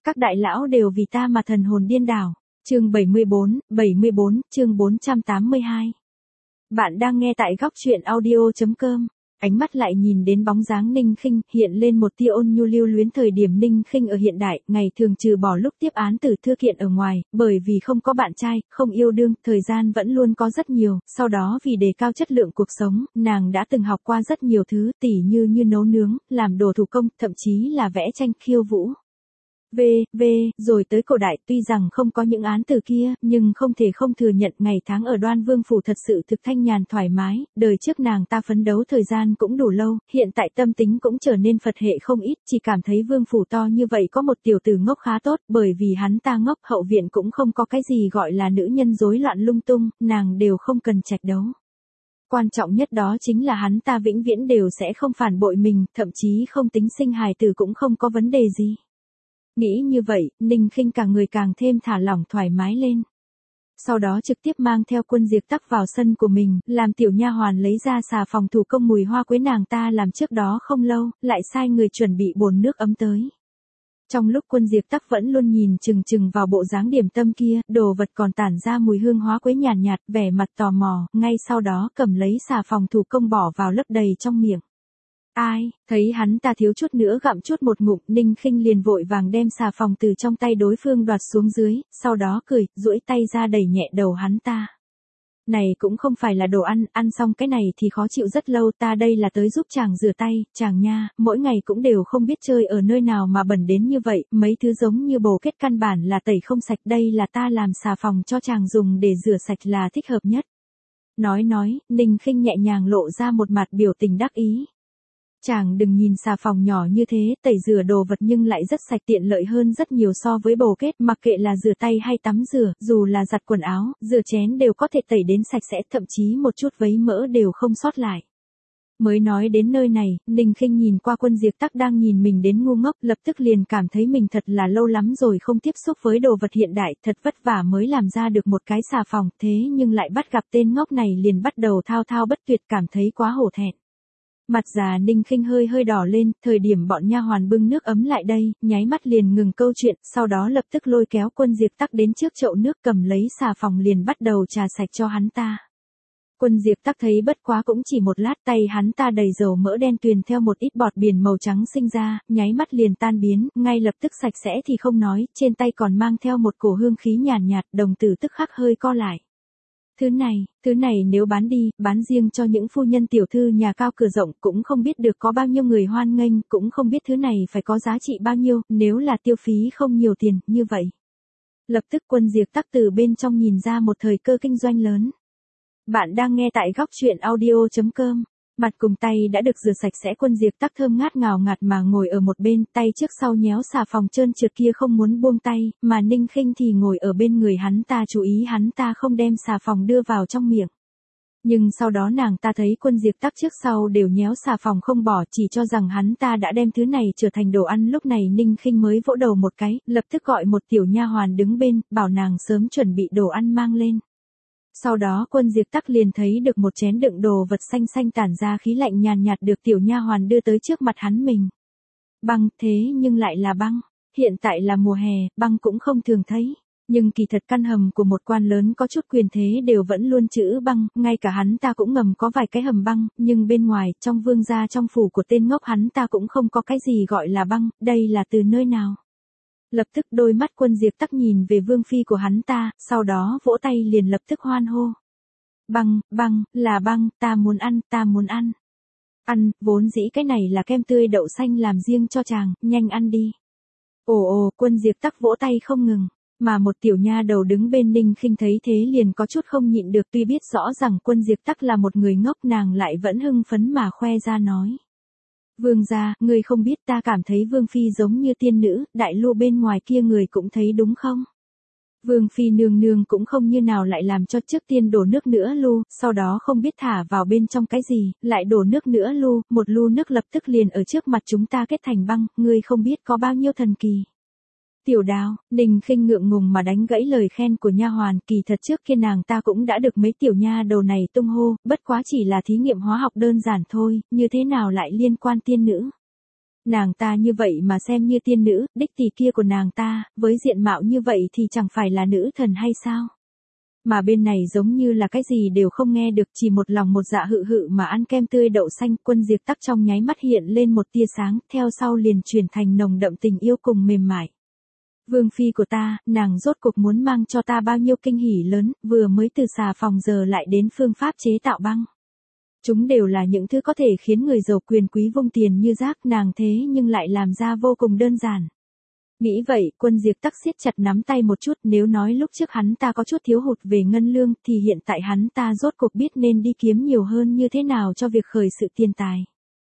Các đại lão đều vì ta mà thần hồn điên đảo. Chương 74, chương 482. Bạn đang nghe tại góc truyện audio.com. Ánh mắt lại nhìn đến bóng dáng Ninh Khinh, hiện lên một tia ôn nhu lưu luyến. Thời điểm Ninh Khinh ở hiện đại, ngày thường trừ bỏ lúc tiếp án từ thư kiện ở ngoài, bởi vì không có bạn trai, không yêu đương, thời gian vẫn luôn có rất nhiều. Sau đó vì đề cao chất lượng cuộc sống, nàng đã từng học qua rất nhiều thứ, tỉ như nấu nướng, làm đồ thủ công, thậm chí là vẽ tranh, khiêu vũ. Rồi tới cổ đại, tuy rằng không có những án từ kia, nhưng không thể không thừa nhận ngày tháng ở Đoan Vương phủ thật sự thực thanh nhàn thoải mái, đời trước nàng ta phấn đấu thời gian cũng đủ lâu, hiện tại tâm tính cũng trở nên Phật hệ không ít, chỉ cảm thấy vương phủ to như vậy có một tiểu tử ngốc khá tốt, bởi vì hắn ta ngốc, hậu viện cũng không có cái gì gọi là nữ nhân rối loạn lung tung, nàng đều không cần trạch đấu. Quan trọng nhất đó chính là hắn ta vĩnh viễn đều sẽ không phản bội mình, thậm chí không tính sinh hài tử cũng không có vấn đề gì. Nghĩ như vậy, Ninh Khinh cả người càng thêm thả lỏng thoải mái lên. Sau đó trực tiếp mang theo Quân Diệp Tắc vào sân của mình, làm tiểu nha hoàn lấy ra xà phòng thủ công mùi hoa quế nàng ta làm trước đó không lâu, lại sai người chuẩn bị bồn nước ấm tới. Trong lúc Quân Diệp Tắc vẫn luôn nhìn chừng chừng vào bộ dáng điểm tâm kia, đồ vật còn tản ra mùi hương hoa quế nhàn nhạt, vẻ mặt tò mò, ngay sau đó cầm lấy xà phòng thủ công bỏ vào lấp đầy trong miệng. Ai, thấy hắn ta thiếu chút nữa gặm chút một ngụm, Ninh Khinh liền vội vàng đem xà phòng từ trong tay đối phương đoạt xuống dưới, sau đó cười, duỗi tay ra đẩy nhẹ đầu hắn ta. Này cũng không phải là đồ ăn, ăn xong cái này thì khó chịu rất lâu, ta đây là tới giúp chàng rửa tay, chàng nha, mỗi ngày cũng đều không biết chơi ở nơi nào mà bẩn đến như vậy, mấy thứ giống như bồ kết căn bản là tẩy không sạch, đây là ta làm xà phòng cho chàng dùng để rửa sạch là thích hợp nhất. Nói, Ninh Khinh nhẹ nhàng lộ ra một mặt biểu tình đắc ý. Chàng đừng nhìn xà phòng nhỏ như thế, tẩy rửa đồ vật nhưng lại rất sạch tiện lợi hơn rất nhiều so với bồ kết, mặc kệ là rửa tay hay tắm rửa, dù là giặt quần áo, rửa chén đều có thể tẩy đến sạch sẽ, thậm chí một chút vấy mỡ đều không sót lại. Mới nói đến nơi này, Ninh Khinh nhìn qua Quân Diệp Tắc đang nhìn mình đến ngu ngốc, lập tức liền cảm thấy mình thật là lâu lắm rồi không tiếp xúc với đồ vật hiện đại, thật vất vả mới làm ra được một cái xà phòng, thế nhưng lại bắt gặp tên ngốc này liền bắt đầu thao thao bất tuyệt, cảm thấy quá hổ thẹn. Mặt già Ninh Khinh hơi đỏ lên, thời điểm bọn nha hoàn bưng nước ấm lại đây, nháy mắt liền ngừng câu chuyện, sau đó lập tức lôi kéo Quân Diệp Tắc đến trước chậu nước, cầm lấy xà phòng liền bắt đầu trà sạch cho hắn ta. Quân Diệp Tắc thấy bất quá cũng chỉ một lát, tay hắn ta đầy dầu mỡ đen tuyền theo một ít bọt biển màu trắng sinh ra, nháy mắt liền tan biến, ngay lập tức sạch sẽ thì không nói, trên tay còn mang theo một cổ hương khí nhàn nhạt, đồng tử tức khắc hơi co lại. Thứ này nếu bán đi, bán riêng cho những phu nhân tiểu thư nhà cao cửa rộng cũng không biết được có bao nhiêu người hoan nghênh, cũng không biết thứ này phải có giá trị bao nhiêu, nếu là tiêu phí không nhiều tiền, như vậy. Lập tức Quân Diệp Tắc từ bên trong nhìn ra một thời cơ kinh doanh lớn. Bạn đang nghe tại góc truyện audio.com. Mặt cùng tay đã được rửa sạch sẽ, Quân Diệp Tắc thơm ngát ngào ngạt mà ngồi ở một bên, tay trước sau nhéo xà phòng trơn trượt kia không muốn buông tay, mà Ninh Khinh thì ngồi ở bên người hắn ta chú ý hắn ta không đem xà phòng đưa vào trong miệng. Nhưng sau đó nàng ta thấy Quân Diệp Tắc trước sau đều nhéo xà phòng không bỏ, chỉ cho rằng hắn ta đã đem thứ này trở thành đồ ăn, lúc này Ninh Khinh mới vỗ đầu một cái, lập tức gọi một tiểu nha hoàn đứng bên, bảo nàng sớm chuẩn bị đồ ăn mang lên. Sau đó Quân Diệp Tắc liền thấy được một chén đựng đồ vật xanh xanh tản ra khí lạnh nhàn nhạt được tiểu nha hoàn đưa tới trước mặt hắn mình. Băng, thế nhưng lại là băng. Hiện tại là mùa hè, băng cũng không thường thấy. Nhưng kỳ thật căn hầm của một quan lớn có chút quyền thế đều vẫn luôn chữ băng, ngay cả hắn ta cũng ngầm có vài cái hầm băng, nhưng bên ngoài, trong vương gia trong phủ của tên ngốc hắn ta cũng không có cái gì gọi là băng, đây là từ nơi nào? Lập tức đôi mắt Quân Diệp Tắc nhìn về vương phi của hắn ta, sau đó vỗ tay liền lập tức hoan hô. Băng, là băng, ta muốn ăn. Ăn, vốn dĩ cái này là kem tươi đậu xanh làm riêng cho chàng, nhanh ăn đi. Ồ, Quân Diệp Tắc vỗ tay không ngừng, mà một tiểu nha đầu đứng bên Ninh Khinh thấy thế liền có chút không nhịn được, tuy biết rõ rằng Quân Diệp Tắc là một người ngốc nàng lại vẫn hưng phấn mà khoe ra nói. Vương gia, người không biết ta cảm thấy Vương phi giống như tiên nữ, đại lu bên ngoài kia người cũng thấy đúng không? Vương phi nương nương cũng không như nào lại làm cho trước tiên đổ nước nữa lu, sau đó không biết thả vào bên trong cái gì, lại đổ nước nữa lu, một lu nước lập tức liền ở trước mặt chúng ta kết thành băng, ngươi không biết có bao nhiêu thần kỳ. Tiểu Đào, Ninh Khinh ngượng ngùng mà đánh gãy lời khen của nha hoàn, kỳ thật trước kia nàng ta cũng đã được mấy tiểu nha đầu này tung hô, bất quá chỉ là thí nghiệm hóa học đơn giản thôi, như thế nào lại liên quan tiên nữ. Nàng ta như vậy mà xem như tiên nữ, đích tỷ kia của nàng ta, với diện mạo như vậy thì chẳng phải là nữ thần hay sao? Mà bên này giống như là cái gì đều không nghe được, chỉ một lòng một dạ hự hự mà ăn kem tươi đậu xanh. Quân Diệp Tắc trong nháy mắt hiện lên một tia sáng, theo sau liền chuyển thành nồng đậm tình yêu cùng mềm mại. Vương phi của ta, nàng rốt cuộc muốn mang cho ta bao nhiêu kinh hỉ lớn, vừa mới từ xà phòng giờ lại đến phương pháp chế tạo băng. Chúng đều là những thứ có thể khiến người giàu quyền quý vung tiền như rác, nàng thế nhưng lại làm ra vô cùng đơn giản. Nghĩ vậy, Quân Diệp Tắc siết chặt nắm tay một chút, nếu nói lúc trước hắn ta có chút thiếu hụt về ngân lương thì hiện tại hắn ta rốt cuộc biết nên đi kiếm nhiều hơn như thế nào cho việc khởi sự tiền tài.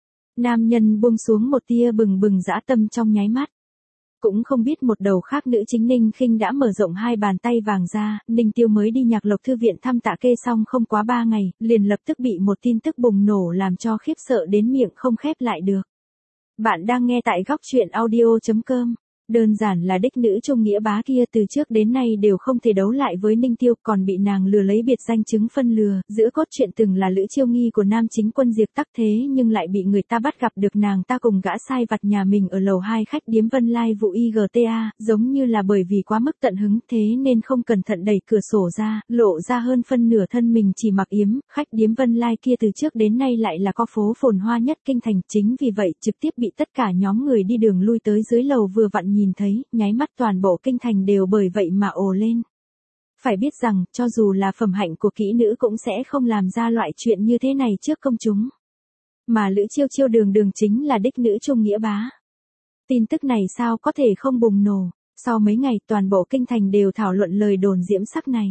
Nam nhân buông xuống một tia bừng bừng dã tâm trong nháy mắt. Cũng không biết một đầu khác nữ chính Ninh Khinh đã mở rộng hai bàn tay vàng ra. Ninh Tiêu mới đi Nhạc Lộc thư viện thăm Tạ Kê xong không quá 3 ngày, liền lập tức bị một tin tức bùng nổ làm cho khiếp sợ đến miệng không khép lại được. Bạn đang nghe tại góc truyện audio.com. Đơn giản là đích nữ Trung Nghĩa Bá kia từ trước đến nay đều không thể đấu lại với Ninh Tiêu, còn bị nàng lừa lấy biệt danh chứng phân lừa. Giữa cốt truyện từng là Lữ Chiêu Nghi của nam chính Quân Diệp Tắc, thế nhưng lại bị người ta bắt gặp được nàng ta cùng gã sai vặt nhà mình ở lầu 2 khách điếm Vân Lai vụ IGTA, giống như là bởi vì quá mức tận hứng thế nên không cẩn thận đẩy cửa sổ ra, lộ ra hơn phân nửa thân mình chỉ mặc yếm. Khách điếm Vân Lai kia từ trước đến nay lại là có phố phồn hoa nhất kinh thành, chính vì vậy trực tiếp bị tất cả nhóm người đi đường lui tới dưới lầu vừa vặn nhìn thấy, nháy mắt toàn bộ kinh thành đều bởi vậy mà ồ lên. Phải biết rằng, cho dù là phẩm hạnh của kỹ nữ cũng sẽ không làm ra loại chuyện như thế này trước công chúng. Mà Lữ Chiêu Chiêu đường đường chính là đích nữ Trung Nghĩa Bá. Tin tức này sao có thể không bùng nổ, sau mấy ngày toàn bộ kinh thành đều thảo luận lời đồn diễm sắc này.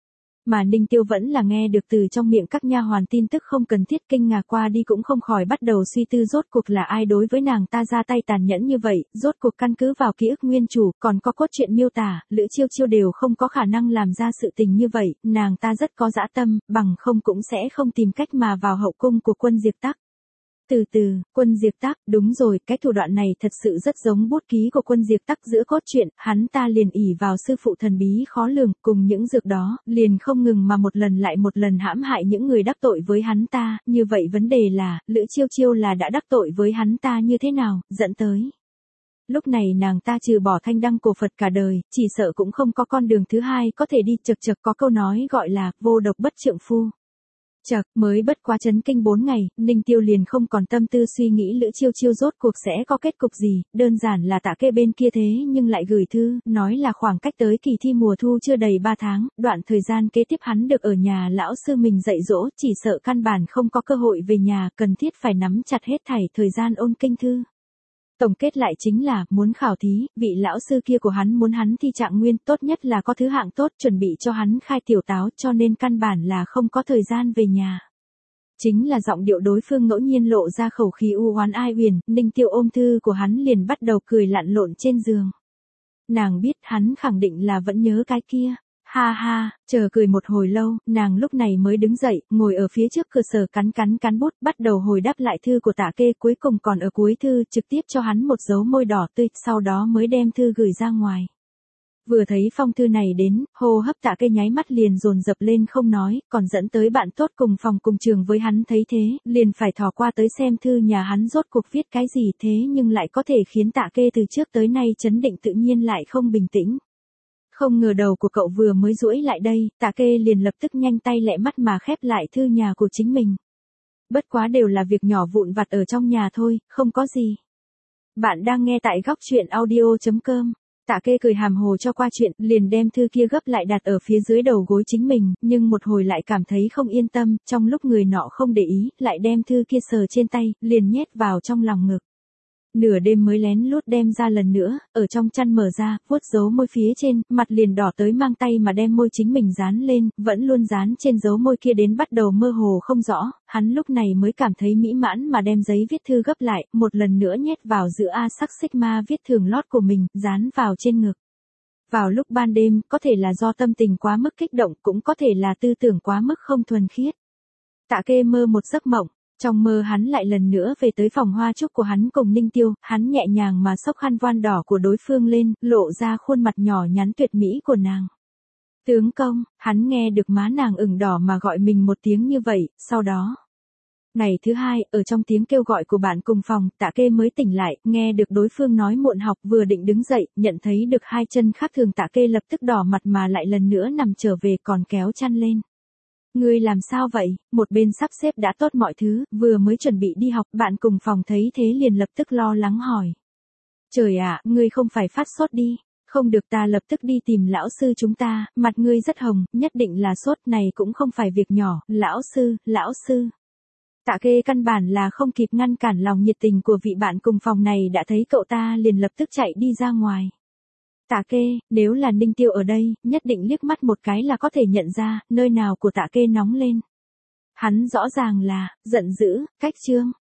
Mà Ninh Tiêu vẫn là nghe được từ trong miệng các nha hoàn tin tức không cần thiết, kinh ngạc qua đi cũng không khỏi bắt đầu suy tư rốt cuộc là ai đối với nàng ta ra tay tàn nhẫn như vậy, rốt cuộc căn cứ vào ký ức nguyên chủ, còn có cốt truyện miêu tả, Lữ Chiêu Chiêu đều không có khả năng làm ra sự tình như vậy, nàng ta rất có dã tâm, bằng không cũng sẽ không tìm cách mà vào hậu cung của Quân Diệp Tắc. Từ từ, Quân Diệp Tắc, đúng rồi, cái thủ đoạn này thật sự rất giống bút ký của Quân Diệp Tắc giữa cốt truyện, hắn ta liền ỷ vào sư phụ thần bí khó lường, cùng những dược đó, liền không ngừng mà một lần lại một lần hãm hại những người đắc tội với hắn ta, như vậy vấn đề là, Lữ Chiêu Chiêu là đã đắc tội với hắn ta như thế nào, dẫn tới. Lúc này nàng ta trừ bỏ thanh đăng cổ Phật cả đời, chỉ sợ cũng không có con đường thứ hai có thể đi, chật chật có câu nói gọi là, vô độc bất trượng phu. Chật, mới bất quá chấn kinh 4 ngày, Ninh Tiêu liền không còn tâm tư suy nghĩ Lữ Chiêu Chiêu rốt cuộc sẽ có kết cục gì, đơn giản là Tạ Kê bên kia thế nhưng lại gửi thư, nói là khoảng cách tới kỳ thi mùa thu chưa đầy 3 tháng, đoạn thời gian kế tiếp hắn được ở nhà lão sư mình dạy dỗ, chỉ sợ căn bản không có cơ hội về nhà, cần thiết phải nắm chặt hết thảy thời gian ôn kinh thư. Tổng kết lại chính là, muốn khảo thí, vị lão sư kia của hắn muốn hắn thi trạng nguyên, tốt nhất là có thứ hạng tốt, chuẩn bị cho hắn khai tiểu táo, cho nên căn bản là không có thời gian về nhà. Chính là giọng điệu đối phương ngẫu nhiên lộ ra khẩu khí u oán ai uyển, Ninh Tiêu ôm thư của hắn liền bắt đầu cười lặn lộn trên giường. Nàng biết hắn khẳng định là vẫn nhớ cái kia. Ha ha, chờ cười một hồi lâu, nàng lúc này mới đứng dậy, ngồi ở phía trước cửa sở cắn bút, bắt đầu hồi đáp lại thư của Tạ Kê, cuối cùng còn ở cuối thư trực tiếp cho hắn một dấu môi đỏ tươi, sau đó mới đem thư gửi ra ngoài. Vừa thấy phong thư này đến, hô hấp Tạ Kê nháy mắt liền dồn dập lên không nói, còn dẫn tới bạn tốt cùng phòng cùng trường với hắn thấy thế, liền phải thò qua tới xem thư nhà hắn rốt cuộc viết cái gì, thế nhưng lại có thể khiến Tạ Kê từ trước tới nay chấn định tự nhiên lại không bình tĩnh. Không ngờ đầu của cậu vừa mới duỗi lại đây, Tạ Kê liền lập tức nhanh tay lẹ mắt mà khép lại thư nhà của chính mình. Bất quá đều là việc nhỏ vụn vặt ở trong nhà thôi, không có gì. Bạn đang nghe tại góc truyện audio.com. Tạ Kê cười hàm hồ cho qua chuyện, liền đem thư kia gấp lại đặt ở phía dưới đầu gối chính mình, nhưng một hồi lại cảm thấy không yên tâm, trong lúc người nọ không để ý, lại đem thư kia sờ trên tay, liền nhét vào trong lòng ngực. Nửa đêm mới lén lút đem ra lần nữa, ở trong chăn mở ra, vuốt dấu môi phía trên, mặt liền đỏ tới mang tay mà đem môi chính mình dán lên, vẫn luôn dán trên dấu môi kia đến bắt đầu mơ hồ không rõ, hắn lúc này mới cảm thấy mỹ mãn mà đem giấy viết thư gấp lại, một lần nữa nhét vào giữa A sắc sigma viết thường lót của mình, dán vào trên ngực. Vào lúc ban đêm, có thể là do tâm tình quá mức kích động, cũng có thể là tư tưởng quá mức không thuần khiết. Tạ Kê mơ một giấc mộng. Trong mơ hắn lại lần nữa về tới phòng hoa trúc của hắn cùng Ninh Tiêu, hắn nhẹ nhàng mà xốc khăn voan đỏ của đối phương lên, lộ ra khuôn mặt nhỏ nhắn tuyệt mỹ của nàng. Tướng công, hắn nghe được má nàng ửng đỏ mà gọi mình một tiếng như vậy, sau đó. Ngày thứ hai, ở trong tiếng kêu gọi của bạn cùng phòng, Tạ Kê mới tỉnh lại, nghe được đối phương nói muộn học, vừa định đứng dậy, nhận thấy được hai chân khác thường, Tạ Kê lập tức đỏ mặt mà lại lần nữa nằm trở về, còn kéo chăn lên. Ngươi làm sao vậy? Một bên sắp xếp đã tốt mọi thứ, vừa mới chuẩn bị đi học, bạn cùng phòng thấy thế liền lập tức lo lắng hỏi. Trời ạ, ngươi không phải phát sốt đi. Không được, ta lập tức đi tìm lão sư chúng ta, mặt ngươi rất hồng, nhất định là sốt, này cũng không phải việc nhỏ, lão sư. Tạ Kê căn bản là không kịp ngăn cản lòng nhiệt tình của vị bạn cùng phòng này, đã thấy cậu ta liền lập tức chạy đi ra ngoài. Tạ Kê, nếu là Ninh Tiêu ở đây, nhất định liếc mắt một cái là có thể nhận ra, nơi nào của Tạ Kê nóng lên. Hắn rõ ràng là, giận dữ, cách trương.